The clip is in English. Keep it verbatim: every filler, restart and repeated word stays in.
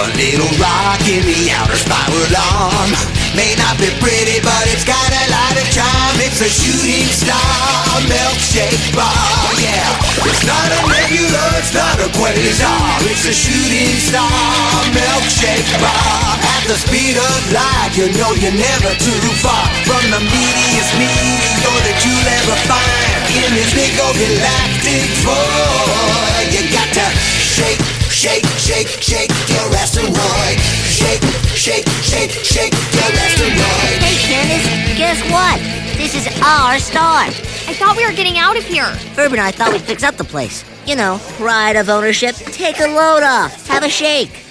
A little rock in the outer spiral arm. May not be pretty, but it's got a lot of charm. It's a shooting star milkshake bar, yeah. It's not a nebula, it's not a quasar. It's a shooting star milkshake bar. At the speed of light, you know you're never too far from the meatiest meteor that you'll ever find. In this big old galactic void, you got to shake, shake, shake, shake your asteroid. Shake, shake, shake, shake your asteroid. Hey, Candace, guess what? This is our star. I thought we were getting out of here. Ferb and I thought we'd fix up the place. You know, pride of ownership. Take a load off. Have a shake.